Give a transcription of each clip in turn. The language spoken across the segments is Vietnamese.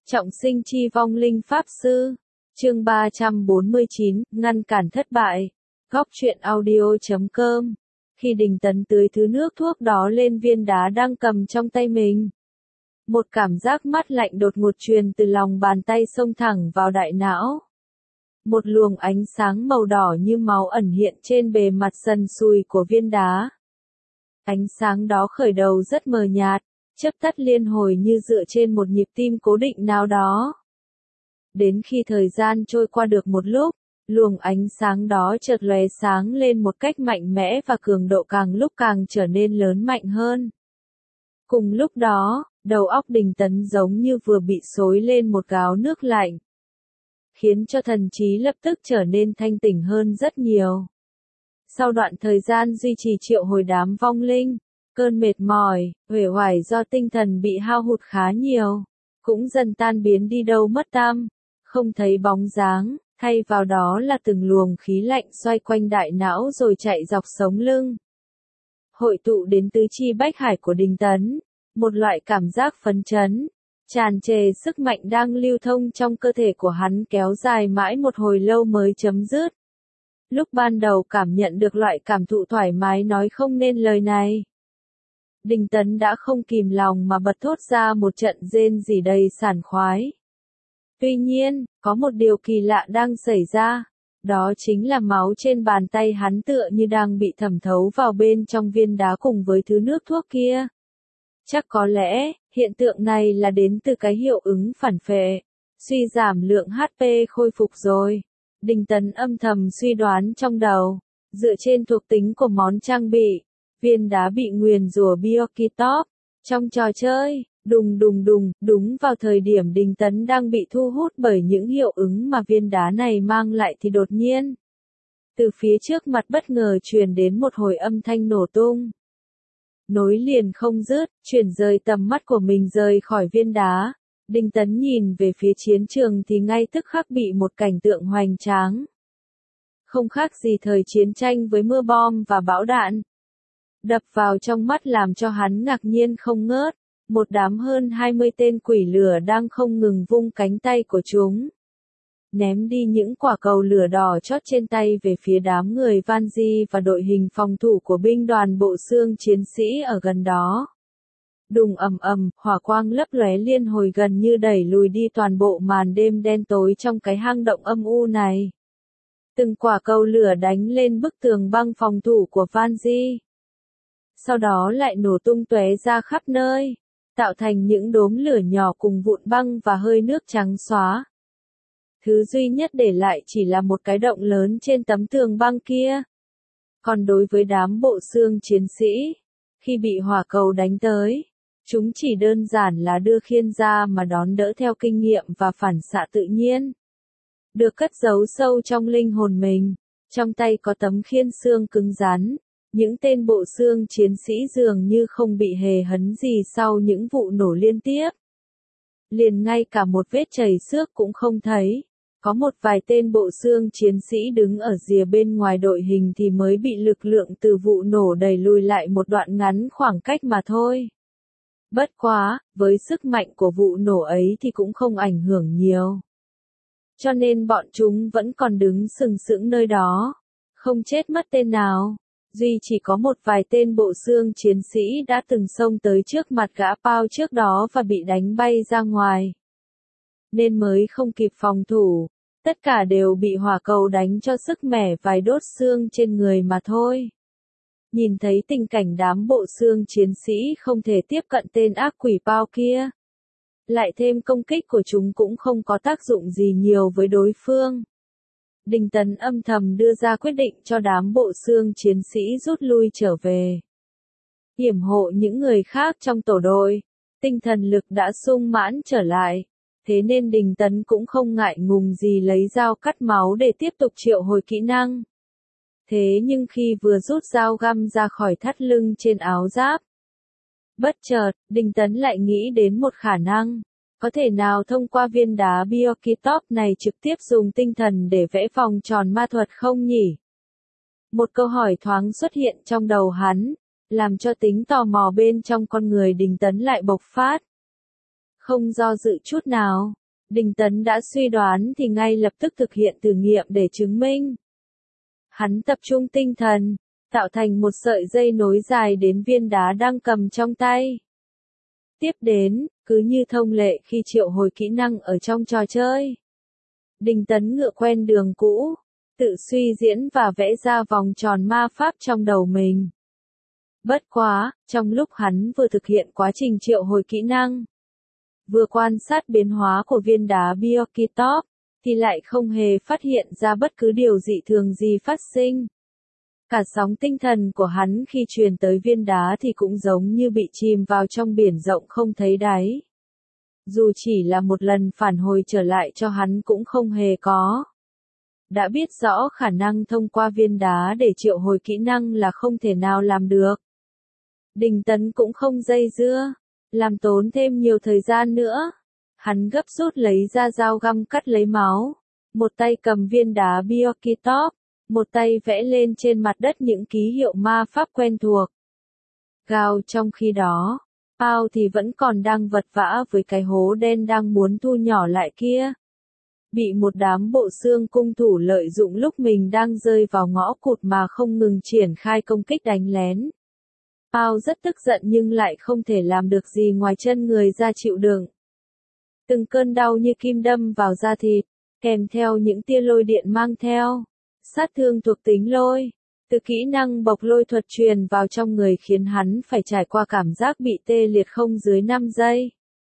Trọng sinh chi vong linh pháp sư. Chương 349, ngăn cản thất bại. Góc truyện audio.com. Khi Đình Tấn tưới thứ nước thuốc đó lên viên đá đang cầm trong tay mình, một cảm giác mát lạnh đột ngột truyền từ lòng bàn tay xông thẳng vào đại não. Một luồng ánh sáng màu đỏ như máu ẩn hiện trên bề mặt sần sùi của viên đá. Ánh sáng đó khởi đầu rất mờ nhạt, chớp tắt liên hồi như dựa trên một nhịp tim cố định nào đó. Đến khi thời gian trôi qua được một lúc, luồng ánh sáng đó chợt lóe sáng lên một cách mạnh mẽ và cường độ càng lúc càng trở nên lớn mạnh hơn. Cùng lúc đó, đầu óc Đình Tấn giống như vừa bị xối lên một gáo nước lạnh, khiến cho thần trí lập tức trở nên thanh tỉnh hơn rất nhiều. Sau đoạn thời gian duy trì triệu hồi đám vong linh, cơn mệt mỏi, uể oải do tinh thần bị hao hụt khá nhiều, cũng dần tan biến đi đâu mất tăm, không thấy bóng dáng, thay vào đó là từng luồng khí lạnh xoay quanh đại não rồi chạy dọc sống lưng. Hội tụ đến tứ chi bách hải của Đình Tấn, một loại cảm giác phấn chấn, tràn trề sức mạnh đang lưu thông trong cơ thể của hắn kéo dài mãi một hồi lâu mới chấm dứt. Lúc ban đầu cảm nhận được loại cảm thụ thoải mái nói không nên lời này, Đình Tấn đã không kìm lòng mà bật thốt ra một trận rên rỉ đầy sảng khoái. Tuy nhiên, có một điều kỳ lạ đang xảy ra, đó chính là máu trên bàn tay hắn tựa như đang bị thẩm thấu vào bên trong viên đá cùng với thứ nước thuốc kia. Chắc có lẽ, hiện tượng này là đến từ cái hiệu ứng phản phệ, suy giảm lượng HP khôi phục rồi. Đình Tấn âm thầm suy đoán trong đầu, dựa trên thuộc tính của món trang bị, viên đá bị nguyền rủa Biokitop. Trong trò chơi, đùng đùng đùng, đúng vào thời điểm Đình Tấn đang bị thu hút bởi những hiệu ứng mà viên đá này mang lại thì đột nhiên, từ phía trước mặt bất ngờ truyền đến một hồi âm thanh nổ tung. Nối liền không dứt, chuyển rời tầm mắt của mình rời khỏi viên đá. Đình Tấn nhìn về phía chiến trường thì ngay tức khắc bị một cảnh tượng hoành tráng, không khác gì thời chiến tranh với mưa bom và bão đạn, đập vào trong mắt làm cho hắn ngạc nhiên không ngớt. Một đám hơn 20 tên quỷ lửa đang không ngừng vung cánh tay của chúng, ném đi những quả cầu lửa đỏ chót trên tay về phía đám người Vanji và đội hình phòng thủ của binh đoàn bộ xương chiến sĩ ở gần đó. Đùng ầm ầm, hỏa quang lấp lóe liên hồi gần như đẩy lùi đi toàn bộ màn đêm đen tối trong cái hang động âm u này. Từng quả cầu lửa đánh lên bức tường băng phòng thủ của Vanji, sau đó lại nổ tung tóe ra khắp nơi, tạo thành những đốm lửa nhỏ cùng vụn băng và hơi nước trắng xóa. Thứ duy nhất để lại chỉ là một cái động lớn trên tấm tường băng kia. Còn đối với đám bộ xương chiến sĩ, khi bị hỏa cầu đánh tới, chúng chỉ đơn giản là đưa khiên ra mà đón đỡ theo kinh nghiệm và phản xạ tự nhiên, được cất giấu sâu trong linh hồn mình. Trong tay có tấm khiên xương cứng rắn, những tên bộ xương chiến sĩ dường như không bị hề hấn gì sau những vụ nổ liên tiếp. Liền ngay cả một vết chảy xước cũng không thấy. Có một vài tên bộ xương chiến sĩ đứng ở rìa bên ngoài đội hình thì mới bị lực lượng từ vụ nổ đẩy lùi lại một đoạn ngắn khoảng cách mà thôi. Bất quá, với sức mạnh của vụ nổ ấy thì cũng không ảnh hưởng nhiều. Cho nên bọn chúng vẫn còn đứng sừng sững nơi đó, không chết mất tên nào. Duy chỉ có một vài tên bộ xương chiến sĩ đã từng xông tới trước mặt gã Pao trước đó và bị đánh bay ra ngoài, nên mới không kịp phòng thủ. Tất cả đều bị hỏa cầu đánh cho sức mẻ vài đốt xương trên người mà thôi. Nhìn thấy tình cảnh đám bộ xương chiến sĩ không thể tiếp cận tên ác quỷ Pao kia, lại thêm công kích của chúng cũng không có tác dụng gì nhiều với đối phương, Đình Tấn âm thầm đưa ra quyết định cho đám bộ xương chiến sĩ rút lui trở về, yểm hộ những người khác trong tổ đội. Tinh thần lực đã sung mãn trở lại, thế nên Đình Tấn cũng không ngại ngùng gì lấy dao cắt máu để tiếp tục triệu hồi kỹ năng. Thế nhưng khi vừa rút dao găm ra khỏi thắt lưng trên áo giáp, bất chợt, Đình Tấn lại nghĩ đến một khả năng. Có thể nào thông qua viên đá Biokitop này trực tiếp dùng tinh thần để vẽ vòng tròn ma thuật không nhỉ? Một câu hỏi thoáng xuất hiện trong đầu hắn, làm cho tính tò mò bên trong con người Đình Tấn lại bộc phát. Không do dự chút nào, Đinh Tấn đã suy đoán thì ngay lập tức thực hiện thử nghiệm để chứng minh. Hắn tập trung tinh thần, tạo thành một sợi dây nối dài đến viên đá đang cầm trong tay. Tiếp đến, cứ như thông lệ khi triệu hồi kỹ năng ở trong trò chơi. Đinh Tấn ngựa quen đường cũ, tự suy diễn và vẽ ra vòng tròn ma pháp trong đầu mình. Bất quá, trong lúc hắn vừa thực hiện quá trình triệu hồi kỹ năng, vừa quan sát biến hóa của viên đá Biokitop, thì lại không hề phát hiện ra bất cứ điều dị thường gì phát sinh. Cả sóng tinh thần của hắn khi truyền tới viên đá thì cũng giống như bị chìm vào trong biển rộng không thấy đáy. Dù chỉ là một lần phản hồi trở lại cho hắn cũng không hề có. Đã biết rõ khả năng thông qua viên đá để triệu hồi kỹ năng là không thể nào làm được. Đinh Tấn cũng không dây dưa, làm tốn thêm nhiều thời gian nữa. Hắn gấp rút lấy ra dao găm cắt lấy máu, một tay cầm viên đá Biokitop, một tay vẽ lên trên mặt đất những ký hiệu ma pháp quen thuộc. Gao trong khi đó, Pao thì vẫn còn đang vật vã với cái hố đen đang muốn thu nhỏ lại kia. Bị một đám bộ xương cung thủ lợi dụng lúc mình đang rơi vào ngõ cụt mà không ngừng triển khai công kích đánh lén. Pao rất tức giận nhưng lại không thể làm được gì ngoài chân người ra chịu đựng. Từng cơn đau như kim đâm vào da thịt, kèm theo những tia lôi điện mang theo sát thương thuộc tính lôi. Từ kỹ năng bộc lôi thuật truyền vào trong người khiến hắn phải trải qua cảm giác bị tê liệt không dưới 5 giây.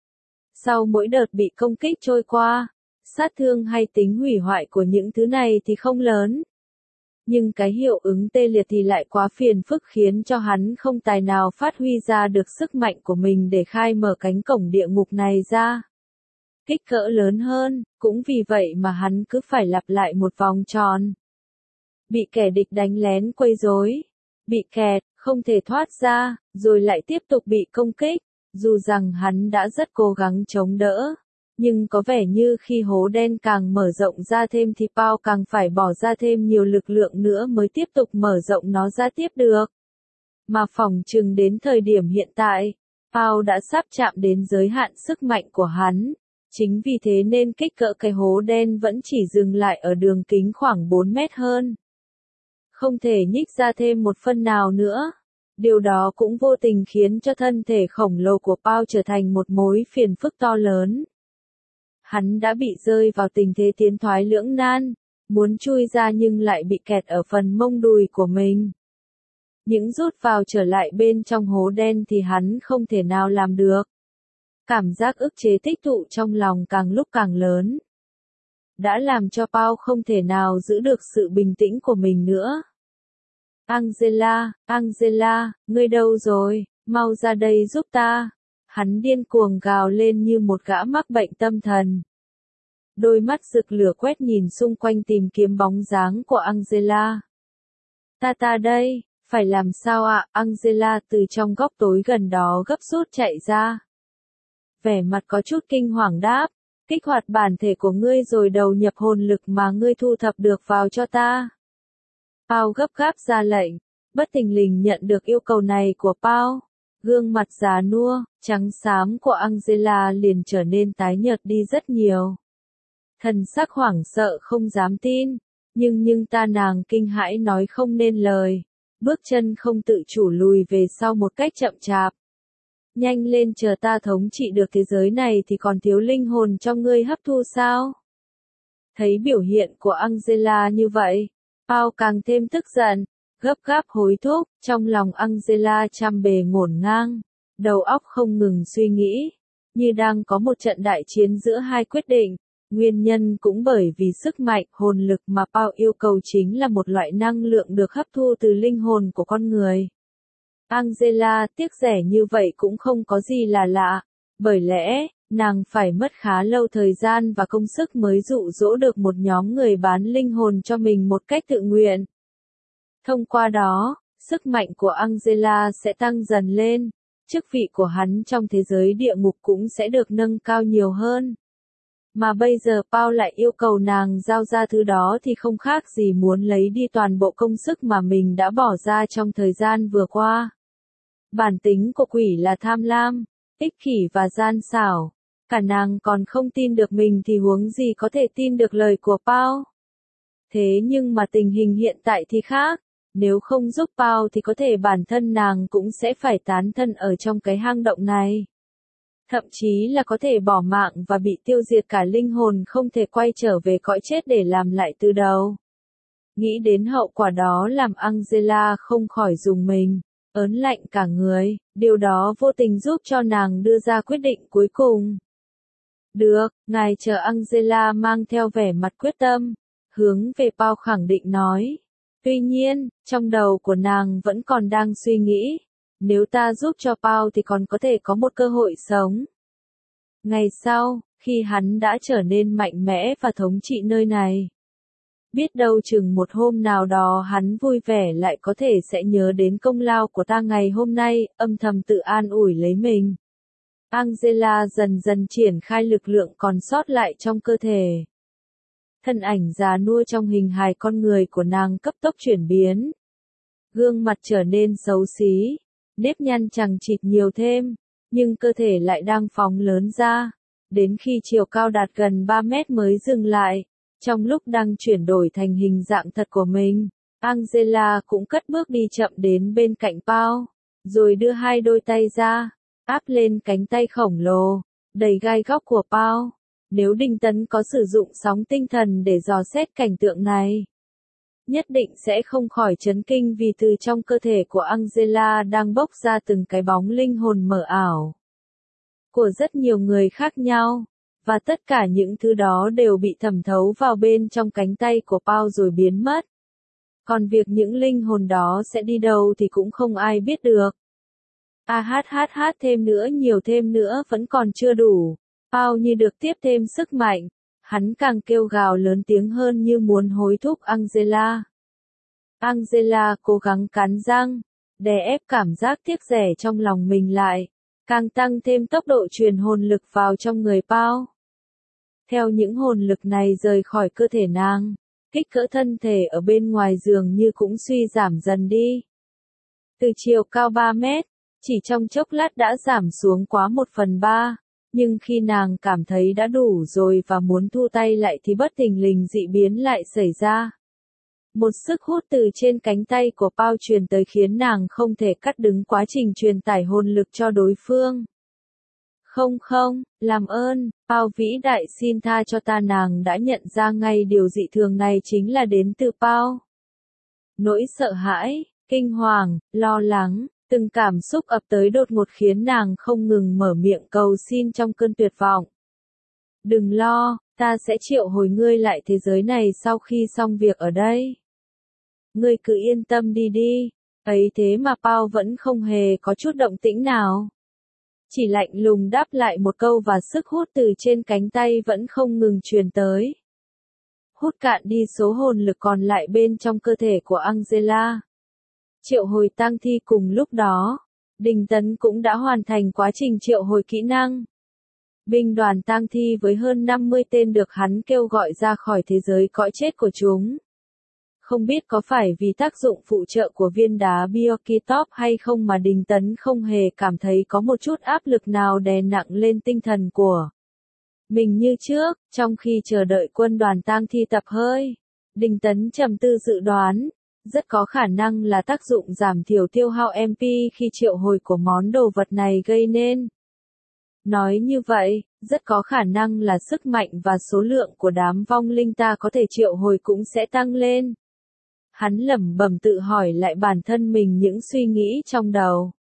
Sau mỗi đợt bị công kích trôi qua, sát thương hay tính hủy hoại của những thứ này thì không lớn. Nhưng cái hiệu ứng tê liệt thì lại quá phiền phức khiến cho hắn không tài nào phát huy ra được sức mạnh của mình để khai mở cánh cổng địa ngục này ra. Kích cỡ lớn hơn, cũng vì vậy mà hắn cứ phải lặp lại một vòng tròn. Bị kẻ địch đánh lén quấy rối, bị kẹt, không thể thoát ra, rồi lại tiếp tục bị công kích, dù rằng hắn đã rất cố gắng chống đỡ. Nhưng có vẻ như khi hố đen càng mở rộng ra thêm thì Pao càng phải bỏ ra thêm nhiều lực lượng nữa mới tiếp tục mở rộng nó ra tiếp được. Mà phỏng chừng đến thời điểm hiện tại, Pao đã sắp chạm đến giới hạn sức mạnh của hắn. Chính vì thế nên kích cỡ cái hố đen vẫn chỉ dừng lại ở đường kính khoảng 4 mét hơn. Không thể nhích ra thêm một phân nào nữa. Điều đó cũng vô tình khiến cho thân thể khổng lồ của Pao trở thành một mối phiền phức to lớn. Hắn đã bị rơi vào tình thế tiến thoái lưỡng nan, muốn chui ra nhưng lại bị kẹt ở phần mông đùi của mình. Những rút vào trở lại bên trong hố đen thì hắn không thể nào làm được. Cảm giác ức chế tích tụ trong lòng càng lúc càng lớn. Đã làm cho Pao không thể nào giữ được sự bình tĩnh của mình nữa. Angela, Angela, ngươi đâu rồi, mau ra đây giúp ta. Hắn điên cuồng gào lên như một gã mắc bệnh tâm thần. Đôi mắt rực lửa quét nhìn xung quanh tìm kiếm bóng dáng của Angela. Ta đây, phải làm sao ạ? Angela từ trong góc tối gần đó gấp rút chạy ra. Vẻ mặt có chút kinh hoàng đáp, kích hoạt bản thể của ngươi rồi đầu nhập hồn lực mà ngươi thu thập được vào cho ta. Pao gấp gáp ra lệnh, bất thình lình nhận được yêu cầu này của Pao. Gương mặt già nua, trắng xám của Angela liền trở nên tái nhợt đi rất nhiều. Thần sắc hoảng sợ không dám tin, nhưng nàng kinh hãi nói không nên lời, bước chân không tự chủ lùi về sau một cách chậm chạp. Nhanh lên, chờ ta thống trị được thế giới này thì còn thiếu linh hồn cho ngươi hấp thu sao? Thấy biểu hiện của Angela như vậy, Pao càng thêm tức giận, gấp gáp hối thúc, trong lòng Angela trăm bề ngổn ngang, đầu óc không ngừng suy nghĩ, như đang có một trận đại chiến giữa hai quyết định. Nguyên nhân cũng bởi vì sức mạnh, hồn lực mà Pao yêu cầu chính là một loại năng lượng được hấp thu từ linh hồn của con người. Angela tiếc rẻ như vậy cũng không có gì là lạ, bởi lẽ, nàng phải mất khá lâu thời gian và công sức mới dụ dỗ được một nhóm người bán linh hồn cho mình một cách tự nguyện. Thông qua đó, sức mạnh của Angela sẽ tăng dần lên, chức vị của hắn trong thế giới địa ngục cũng sẽ được nâng cao nhiều hơn. Mà bây giờ Pao lại yêu cầu nàng giao ra thứ đó thì không khác gì muốn lấy đi toàn bộ công sức mà mình đã bỏ ra trong thời gian vừa qua. Bản tính của quỷ là tham lam, ích kỷ và gian xảo. Cả nàng còn không tin được mình thì huống gì có thể tin được lời của Pao. Thế nhưng mà tình hình hiện tại thì khác. Nếu không giúp Pao thì có thể bản thân nàng cũng sẽ phải tán thân ở trong cái hang động này. Thậm chí là có thể bỏ mạng và bị tiêu diệt cả linh hồn, không thể quay trở về cõi chết để làm lại từ đầu. Nghĩ đến hậu quả đó làm Angela không khỏi rùng mình, ớn lạnh cả người, điều đó vô tình giúp cho nàng đưa ra quyết định cuối cùng. Được, ngài chờ. Angela mang theo vẻ mặt quyết tâm, hướng về Pao khẳng định nói. Tuy nhiên, trong đầu của nàng vẫn còn đang suy nghĩ, nếu ta giúp cho Pao thì còn có thể có một cơ hội sống. Ngày sau, khi hắn đã trở nên mạnh mẽ và thống trị nơi này, biết đâu chừng một hôm nào đó hắn vui vẻ lại có thể sẽ nhớ đến công lao của ta ngày hôm nay, âm thầm tự an ủi lấy mình. Angela dần dần triển khai lực lượng còn sót lại trong cơ thể. Thân ảnh già nua trong hình hài con người của nàng cấp tốc chuyển biến. Gương mặt trở nên xấu xí, nếp nhăn chằng chịt nhiều thêm, nhưng cơ thể lại đang phóng lớn ra, đến khi chiều cao đạt gần 3 mét mới dừng lại. Trong lúc đang chuyển đổi thành hình dạng thật của mình, Angela cũng cất bước đi chậm đến bên cạnh Pao, rồi đưa hai đôi tay ra, áp lên cánh tay khổng lồ, đầy gai góc của Pao. Nếu Đinh Tấn có sử dụng sóng tinh thần để dò xét cảnh tượng này, nhất định sẽ không khỏi chấn kinh vì từ trong cơ thể của Angela đang bốc ra từng cái bóng linh hồn mờ ảo của rất nhiều người khác nhau, và tất cả những thứ đó đều bị thẩm thấu vào bên trong cánh tay của Pao rồi biến mất. Còn việc những linh hồn đó sẽ đi đâu thì cũng không ai biết được. Thêm nữa, nhiều thêm nữa vẫn còn chưa đủ. Pao như được tiếp thêm sức mạnh, hắn càng kêu gào lớn tiếng hơn như muốn hối thúc Angela. Angela cố gắng cắn răng, đè ép cảm giác tiếc rẻ trong lòng mình lại, càng tăng thêm tốc độ truyền hồn lực vào trong người Pao. Theo những hồn lực này rời khỏi cơ thể nàng, kích cỡ thân thể ở bên ngoài dường như cũng suy giảm dần đi. Từ chiều cao 3 mét, chỉ trong chốc lát đã giảm xuống quá 1/3, nhưng khi nàng cảm thấy đã đủ rồi và muốn thu tay lại thì bất thình lình dị biến lại xảy ra. Một sức hút từ trên cánh tay của Pao truyền tới khiến nàng không thể cắt đứt quá trình truyền tải hồn lực cho đối phương. Không, làm ơn, Pao vĩ đại xin tha cho ta. Nàng đã nhận ra ngay điều dị thường này chính là đến từ Pao. Nỗi sợ hãi, kinh hoàng, lo lắng, từng cảm xúc ập tới đột ngột khiến nàng không ngừng mở miệng cầu xin trong cơn tuyệt vọng. Đừng lo, ta sẽ triệu hồi ngươi lại thế giới này sau khi xong việc ở đây. Ngươi cứ yên tâm đi. Ấy thế mà Pao vẫn không hề có chút động tĩnh nào. Chỉ lạnh lùng đáp lại một câu và sức hút từ trên cánh tay vẫn không ngừng truyền tới. Hút cạn đi số hồn lực còn lại bên trong cơ thể của Angela. Triệu hồi tang thi. Cùng lúc đó, Đinh Tấn cũng đã hoàn thành quá trình triệu hồi kỹ năng. Binh đoàn tang thi với hơn 50 tên được hắn kêu gọi ra khỏi thế giới cõi chết của chúng. Không biết có phải vì tác dụng phụ trợ của viên đá Biokitop hay không mà Đinh Tấn không hề cảm thấy có một chút áp lực nào đè nặng lên tinh thần của mình như trước. Trong khi chờ đợi quân đoàn tang thi tập hơi, Đinh Tấn trầm tư dự đoán, rất có khả năng là tác dụng giảm thiểu tiêu hao MP khi triệu hồi của món đồ vật này gây nên. Nói như vậy, rất có khả năng là sức mạnh và số lượng của đám vong linh ta có thể triệu hồi cũng sẽ tăng lên. Hắn lẩm bẩm tự hỏi lại bản thân mình những suy nghĩ trong đầu.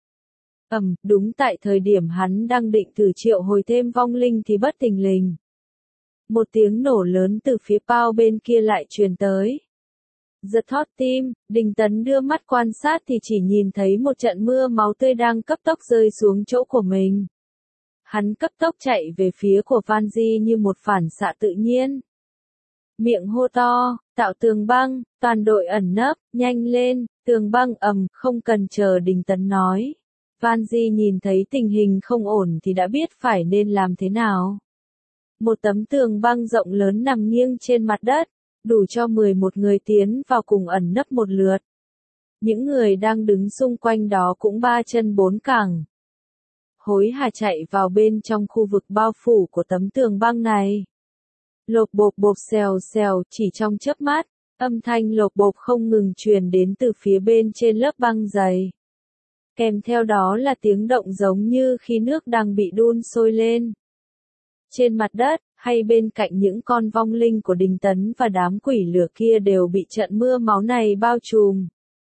Đúng tại thời điểm hắn đang định thử triệu hồi thêm vong linh thì bất thình lình. Một tiếng nổ lớn từ phía Pao bên kia lại truyền tới. Giật thót tim, Đinh Tấn đưa mắt quan sát thì chỉ nhìn thấy một trận mưa máu tươi đang cấp tốc rơi xuống chỗ của mình. Hắn cấp tốc chạy về phía của Vanji như một phản xạ tự nhiên. Miệng hô to, tạo tường băng, toàn đội ẩn nấp, nhanh lên, tường băng. Không cần chờ Đinh Tấn nói. Vanji nhìn thấy tình hình không ổn thì đã biết phải nên làm thế nào. Một tấm tường băng rộng lớn nằm nghiêng trên mặt đất, đủ cho 11 người tiến vào cùng ẩn nấp một lượt. Những người đang đứng xung quanh đó cũng ba chân bốn cẳng. hối hả chạy vào bên trong khu vực bao phủ của tấm tường băng này. Lộp bộp xèo xèo, chỉ trong chớp mắt, âm thanh lộp bộp không ngừng truyền đến từ phía bên trên lớp băng dày. Kèm theo đó là tiếng động giống như khi nước đang bị đun sôi lên. Trên mặt đất, hay bên cạnh những con vong linh của Đinh Tấn và đám quỷ lửa kia đều bị trận mưa máu này bao trùm.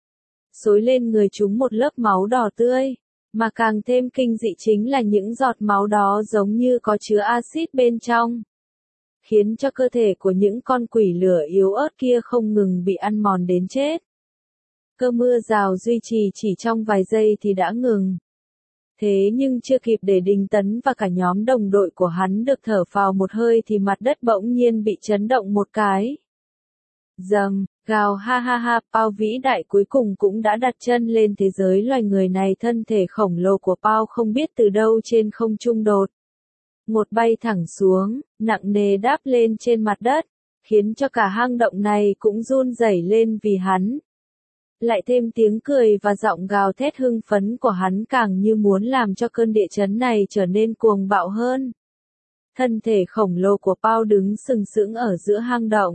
Xối lên người chúng một lớp máu đỏ tươi, mà càng thêm kinh dị chính là những giọt máu đó giống như có chứa axit bên trong, khiến cho cơ thể của những con quỷ lửa yếu ớt kia không ngừng bị ăn mòn đến chết. Cơn mưa rào duy trì chỉ trong vài giây thì đã ngừng. Thế nhưng chưa kịp để Đinh Tấn và cả nhóm đồng đội của hắn được thở phào một hơi thì mặt đất bỗng nhiên bị chấn động một cái. Dầm, gào ha ha ha, Pao vĩ đại cuối cùng cũng đã đặt chân lên thế giới loài người này. Thân thể khổng lồ của Pao không biết từ đâu trên không trung đột ngột bay thẳng xuống, nặng nề đáp lên trên mặt đất, khiến cho cả hang động này cũng run rẩy lên vì hắn. Lại thêm tiếng cười và giọng gào thét hưng phấn của hắn càng như muốn làm cho cơn địa chấn này trở nên cuồng bạo hơn. Thân thể khổng lồ của Pao đứng sừng sững ở giữa hang động.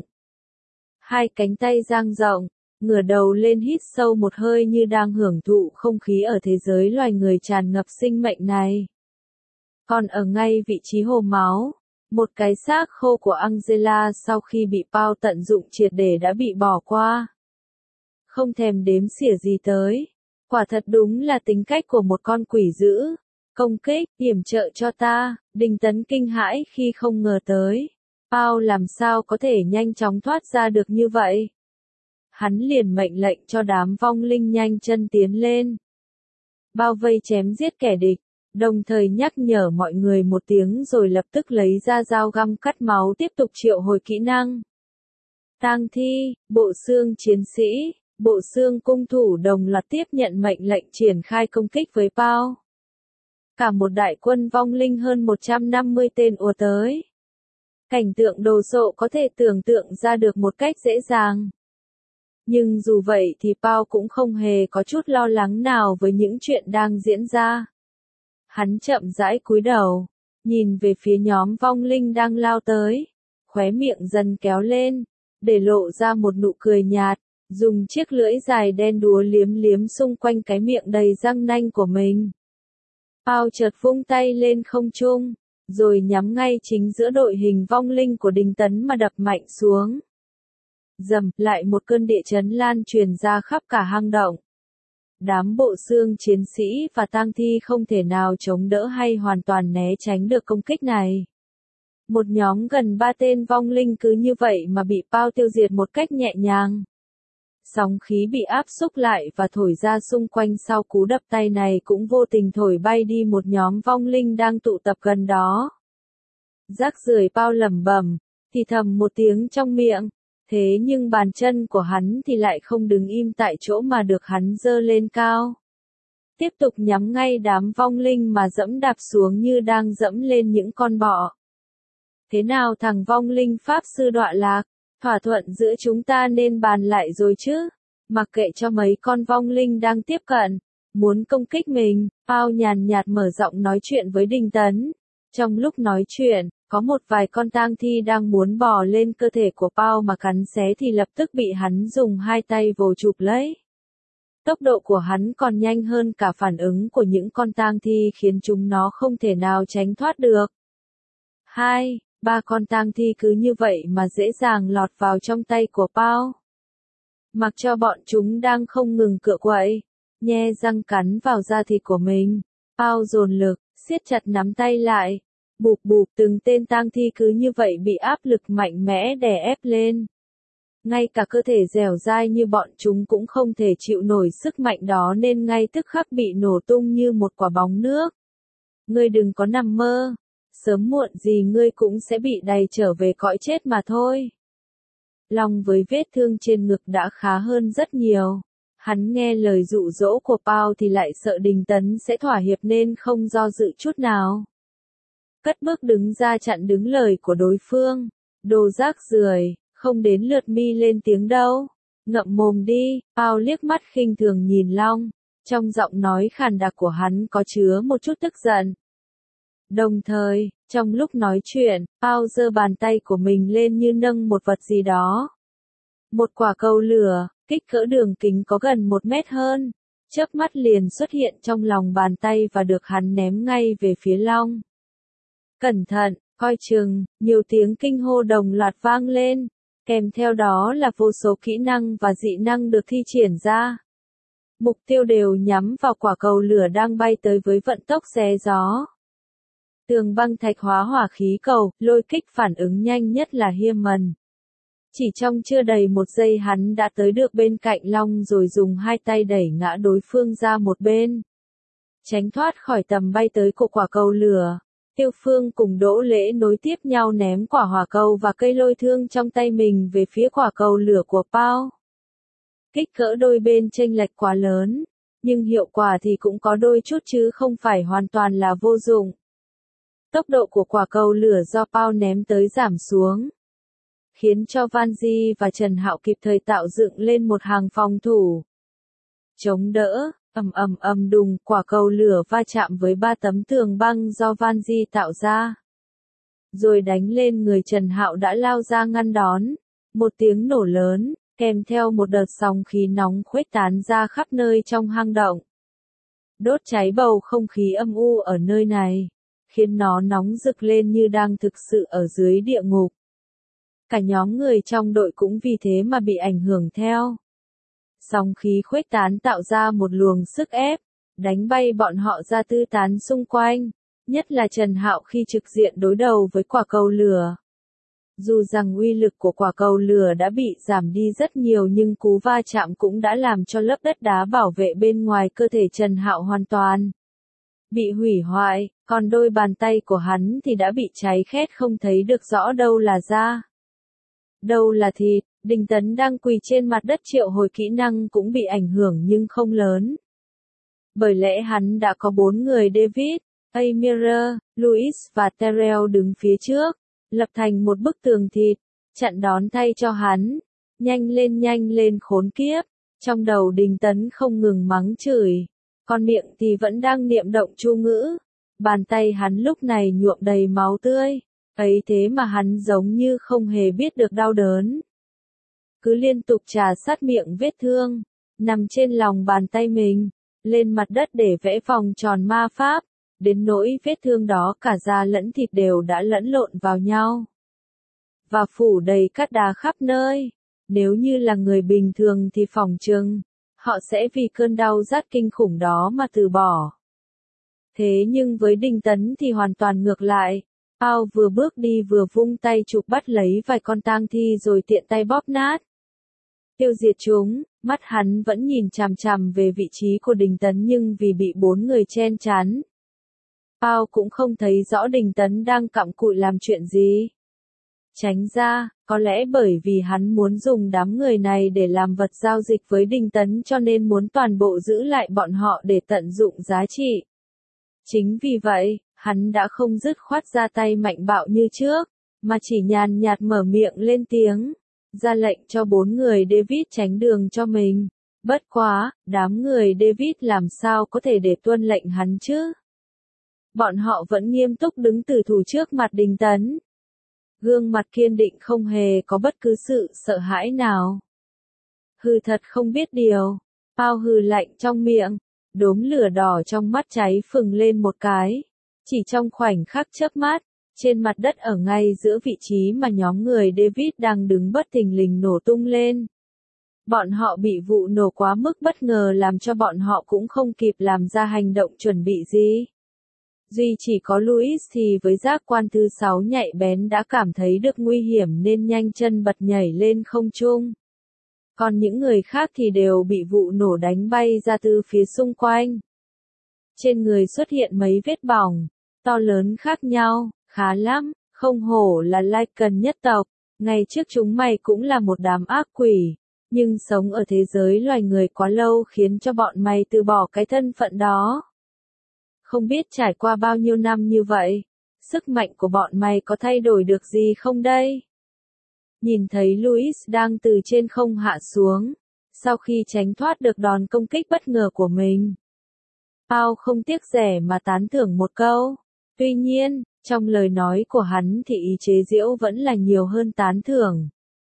Hai cánh tay dang rộng, ngửa đầu lên hít sâu một hơi như đang hưởng thụ không khí ở thế giới loài người tràn ngập sinh mệnh này. Còn ở ngay vị trí hồ máu, một cái xác khô của Angela sau khi bị Pao tận dụng triệt để đã bị bỏ qua. Không thèm đếm xỉa gì tới. Quả thật đúng là tính cách của một con quỷ dữ. Công kích, yểm trợ cho ta. Đinh Tấn kinh hãi khi không ngờ tới. Pao làm sao có thể nhanh chóng thoát ra được như vậy? Hắn liền mệnh lệnh cho đám vong linh nhanh chân tiến lên, bao vây chém giết kẻ địch, đồng thời nhắc nhở mọi người một tiếng rồi lập tức lấy ra dao găm cắt máu tiếp tục triệu hồi kỹ năng. Tang thi, bộ xương chiến sĩ, bộ xương cung thủ đồng loạt tiếp nhận mệnh lệnh triển khai công kích với Pao. Cả một đại quân vong linh hơn 150 tên ùa tới. Cảnh tượng đồ sộ có thể tưởng tượng ra được một cách dễ dàng. Nhưng dù vậy thì Pao cũng không hề có chút lo lắng nào với những chuyện đang diễn ra. Hắn chậm rãi cúi đầu, nhìn về phía nhóm vong linh đang lao tới, khóe miệng dần kéo lên, để lộ ra một nụ cười nhạt, dùng chiếc lưỡi dài đen đúa liếm liếm xung quanh cái miệng đầy răng nanh của mình. Pao chợt vung tay lên không trung, rồi nhắm ngay chính giữa đội hình vong linh của Đinh Tấn mà đập mạnh xuống. Dầm, lại một cơn địa chấn lan truyền ra khắp cả hang động. Đám bộ xương chiến sĩ và tang thi không thể nào chống đỡ hay hoàn toàn né tránh được công kích này. Một nhóm gần 3 tên vong linh cứ như vậy mà bị Pao tiêu diệt một cách nhẹ nhàng. Sóng khí bị áp xúc lại và thổi ra xung quanh sau cú đập tay này cũng vô tình thổi bay đi một nhóm vong linh đang tụ tập gần đó. Rác rưởi, Pao lẩm bẩm, thì thầm một tiếng trong miệng. Thế nhưng bàn chân của hắn thì lại không đứng im tại chỗ mà được hắn giơ lên cao. Tiếp tục nhắm ngay đám vong linh mà dẫm đạp xuống như đang dẫm lên những con bọ. Thế nào thằng vong linh pháp sư đọa lạc, thỏa thuận giữa chúng ta nên bàn lại rồi chứ? Mặc kệ cho mấy con vong linh đang tiếp cận, muốn công kích mình, Pao nhàn nhạt mở giọng nói chuyện với Đinh Tấn. Trong lúc nói chuyện, có một vài con tang thi đang muốn bò lên cơ thể của Pao mà cắn xé thì lập tức bị hắn dùng hai tay vồ chụp lấy. Tốc độ của hắn còn nhanh hơn cả phản ứng của những con tang thi khiến chúng nó không thể nào tránh thoát được. 2-3 con tang thi cứ như vậy mà dễ dàng lọt vào trong tay của Pao. Mặc cho bọn chúng đang không ngừng cựa quậy, nhe răng cắn vào da thịt của mình, Pao dồn lực, siết chặt nắm tay lại. Bụp bụp, từng tên tang thi cứ như vậy bị áp lực mạnh mẽ đè ép lên. Ngay cả cơ thể dẻo dai như bọn chúng cũng không thể chịu nổi sức mạnh đó nên ngay tức khắc bị nổ tung như một quả bóng nước. Ngươi đừng có nằm mơ, sớm muộn gì ngươi cũng sẽ bị đày trở về cõi chết mà thôi. Long với vết thương trên ngực đã khá hơn rất nhiều. Hắn nghe lời dụ dỗ của Pao thì lại sợ Đinh Tấn sẽ thỏa hiệp nên không do dự chút nào. Cất bước đứng ra chặn đứng lời của đối phương. Đồ rác rưởi, không đến lượt mi lên tiếng đâu. Ngậm mồm đi, Pao liếc mắt khinh thường nhìn Long. Trong giọng nói khàn đặc của hắn có chứa một chút tức giận. Đồng thời, trong lúc nói chuyện, Paul giơ bàn tay của mình lên như nâng một vật gì đó. Một quả cầu lửa, kích cỡ đường kính có gần 1 mét hơn, chớp mắt liền xuất hiện trong lòng bàn tay và được hắn ném ngay về phía Long. Cẩn thận, coi chừng, nhiều tiếng kinh hô đồng loạt vang lên, kèm theo đó là vô số kỹ năng và dị năng được thi triển ra. Mục tiêu đều nhắm vào quả cầu lửa đang bay tới với vận tốc xé gió. Tường băng thạch hóa hỏa khí cầu, lôi kích phản ứng nhanh nhất là Hiên. Chỉ trong chưa đầy 1 giây hắn đã tới được bên cạnh Long rồi dùng 2 tay đẩy ngã đối phương ra một bên. Tránh thoát khỏi tầm bay tới của quả cầu lửa. Tiêu Phương cùng Đỗ Lễ nối tiếp nhau ném quả hỏa cầu và cây lôi thương trong tay mình về phía quả cầu lửa của Paul. Kích cỡ đôi bên chênh lệch quá lớn, nhưng hiệu quả thì cũng có đôi chút chứ không phải hoàn toàn là vô dụng. Tốc độ của quả cầu lửa do Paul ném tới giảm xuống, khiến cho Vanji và Trần Hạo kịp thời tạo dựng lên một hàng phòng thủ. Chống đỡ, đùng, quả cầu lửa va chạm với 3 tấm tường băng do Vanji tạo ra. Rồi đánh lên người Trần Hạo đã lao ra ngăn đón. Một tiếng nổ lớn, kèm theo một đợt sóng khí nóng khuếch tán ra khắp nơi trong hang động. Đốt cháy bầu không khí âm u ở nơi này, khiến nó nóng rực lên như đang thực sự ở dưới địa ngục. Cả nhóm người trong đội cũng vì thế mà bị ảnh hưởng theo. Sóng khí khuếch tán tạo ra một luồng sức ép, đánh bay bọn họ ra tứ tán xung quanh, nhất là Trần Hạo khi trực diện đối đầu với quả cầu lửa. Dù rằng uy lực của quả cầu lửa đã bị giảm đi rất nhiều nhưng cú va chạm cũng đã làm cho lớp đất đá bảo vệ bên ngoài cơ thể Trần Hạo hoàn toàn bị hủy hoại, còn đôi bàn tay của hắn thì đã bị cháy khét không thấy được rõ đâu là da, đâu là thịt. Đinh Tấn đang quỳ trên mặt đất triệu hồi kỹ năng cũng bị ảnh hưởng nhưng không lớn. Bởi lẽ hắn đã có 4 người David, Amira, Louis và Terrell đứng phía trước, lập thành một bức tường thịt, chặn đón thay cho hắn. Nhanh lên khốn kiếp. Trong đầu Đinh Tấn không ngừng mắng chửi, còn miệng thì vẫn đang niệm động chú ngữ. Bàn tay hắn lúc này nhuộm đầy máu tươi, ấy thế mà hắn giống như không hề biết được đau đớn. Cứ liên tục trà sát miệng vết thương, nằm trên lòng bàn tay mình, lên mặt đất để vẽ vòng tròn ma pháp, đến nỗi vết thương đó cả da lẫn thịt đều đã lẫn lộn vào nhau. Và phủ đầy cát đá khắp nơi, nếu như là người bình thường thì phỏng chừng, họ sẽ vì cơn đau rát kinh khủng đó mà từ bỏ. Thế nhưng với Đinh Tấn thì hoàn toàn ngược lại. Paul vừa bước đi vừa vung tay chụp bắt lấy vài con tang thi rồi tiện tay bóp nát. Tiêu diệt chúng, mắt hắn vẫn nhìn chằm chằm về vị trí của Đinh Tấn nhưng vì bị 4 người chen chắn. Paul cũng không thấy rõ Đinh Tấn đang cặm cụi làm chuyện gì. Tránh ra, có lẽ bởi vì hắn muốn dùng đám người này để làm vật giao dịch với Đinh Tấn cho nên muốn toàn bộ giữ lại bọn họ để tận dụng giá trị. Chính vì vậy, hắn đã không dứt khoát ra tay mạnh bạo như trước, mà chỉ nhàn nhạt mở miệng lên tiếng, ra lệnh cho 4 người David tránh đường cho mình. Bất quá, đám người David làm sao có thể để tuân lệnh hắn chứ? Bọn họ vẫn nghiêm túc đứng tử thủ trước mặt Đinh Tấn. Gương mặt kiên định không hề có bất cứ sự sợ hãi nào. Hừ thật không biết điều. Paul hừ lạnh trong miệng, đốm lửa đỏ trong mắt cháy phừng lên một cái. Chỉ trong khoảnh khắc chớp mắt, trên mặt đất ở ngay giữa vị trí mà nhóm người David đang đứng bất thình lình nổ tung lên. Bọn họ bị vụ nổ quá mức bất ngờ làm cho bọn họ cũng không kịp làm ra hành động chuẩn bị gì. Duy chỉ có Louis thì với giác quan thứ 6 nhạy bén đã cảm thấy được nguy hiểm nên nhanh chân bật nhảy lên không trung. Còn những người khác thì đều bị vụ nổ đánh bay ra từ phía xung quanh. Trên người xuất hiện mấy vết bỏng, to lớn khác nhau, khá lắm, không hổ là Lycan nhất tộc, ngày trước chúng mày cũng là một đám ác quỷ, nhưng sống ở thế giới loài người quá lâu khiến cho bọn mày từ bỏ cái thân phận đó. Không biết trải qua bao nhiêu năm như vậy, sức mạnh của bọn mày có thay đổi được gì không đây? Nhìn thấy Louis đang từ trên không hạ xuống, Sau khi tránh thoát được đòn công kích bất ngờ của mình, Pao không tiếc rẻ mà tán thưởng một câu. Tuy nhiên, trong lời nói của hắn thì ý chế giễu vẫn là nhiều hơn tán thưởng.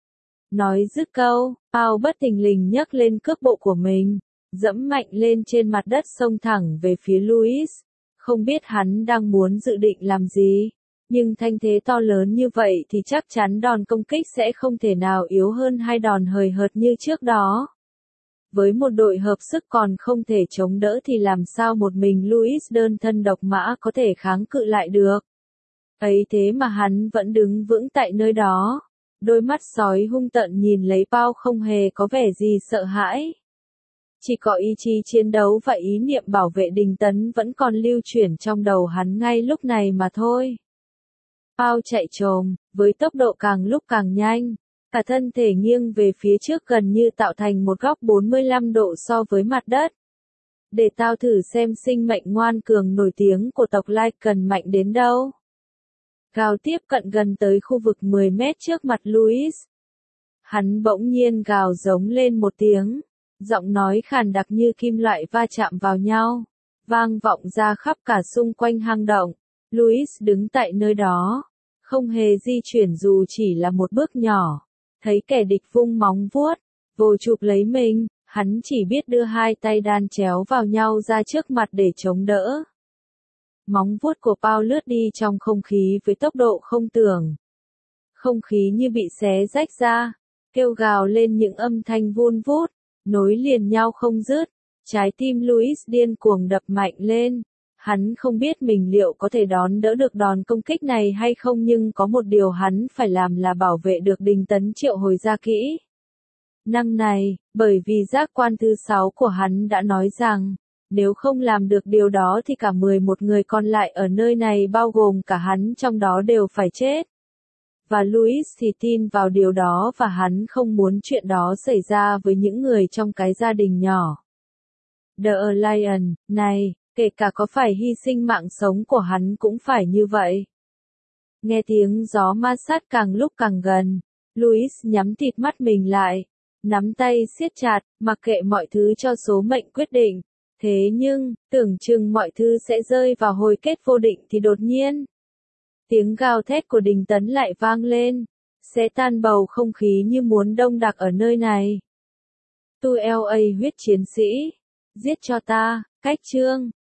Nói dứt câu, Pao bất thình lình nhấc lên cước bộ của mình, dẫm mạnh lên trên mặt đất xông thẳng về phía Louis. Không biết hắn đang muốn dự định làm gì, nhưng thanh thế to lớn như vậy thì chắc chắn đòn công kích sẽ không thể nào yếu hơn hai đòn hời hợt như trước đó. Với một đội hợp sức còn không thể chống đỡ thì làm sao một mình Louis đơn thân độc mã có thể kháng cự lại được. Ấy thế mà hắn vẫn đứng vững tại nơi đó, đôi mắt sói hung tợn nhìn lấy Pao không hề có vẻ gì sợ hãi. Chỉ có ý chí chiến đấu và ý niệm bảo vệ Đình Tấn vẫn còn lưu chuyển trong đầu hắn ngay lúc này mà thôi. Pao chạy trồm, với tốc độ càng lúc càng nhanh, cả thân thể nghiêng về phía trước gần như tạo thành một góc 45 độ so với mặt đất. Để tao thử xem sinh mệnh ngoan cường nổi tiếng của tộc Lai cần mạnh đến đâu. Gào tiếp cận gần tới khu vực 10 mét trước mặt Louis. Hắn bỗng nhiên gào giống lên một tiếng, giọng nói khàn đặc như kim loại va chạm vào nhau, vang vọng ra khắp cả xung quanh hang động. Louis đứng tại nơi đó, không hề di chuyển dù chỉ là một bước nhỏ. Thấy kẻ địch vung móng vuốt, vồ chụp lấy mình, hắn chỉ biết đưa hai tay đan chéo vào nhau ra trước mặt để chống đỡ. Móng vuốt của Pao lướt đi trong không khí với tốc độ không tưởng. Không khí như bị xé rách ra, kêu gào lên những âm thanh vun vút, nối liền nhau không dứt. Trái tim Louis điên cuồng đập mạnh lên. Hắn không biết mình liệu có thể đón đỡ được đòn công kích này hay không, nhưng có một điều hắn phải làm là bảo vệ được Đình Tấn triệu hồi ra kỹ năng này, bởi vì giác quan thứ 6 của hắn đã nói rằng, nếu không làm được điều đó thì cả 11 người còn lại ở nơi này bao gồm cả hắn trong đó đều phải chết. Và Louis thì tin vào điều đó và hắn không muốn chuyện đó xảy ra với những người trong cái gia đình nhỏ. The Lion, này, kể cả có phải hy sinh mạng sống của hắn cũng phải như vậy. Nghe tiếng gió ma sát càng lúc càng gần, Louis nhắm thịt mắt mình lại, nắm tay siết chặt, mặc kệ mọi thứ cho số mệnh quyết định. Thế nhưng, tưởng chừng mọi thứ sẽ rơi vào hồi kết vô định thì đột nhiên, tiếng gào thét của Đình Tấn lại vang lên, xé tan bầu không khí như muốn đông đặc ở nơi này. Tu La huyết chiến sĩ, giết cho ta, cách chương.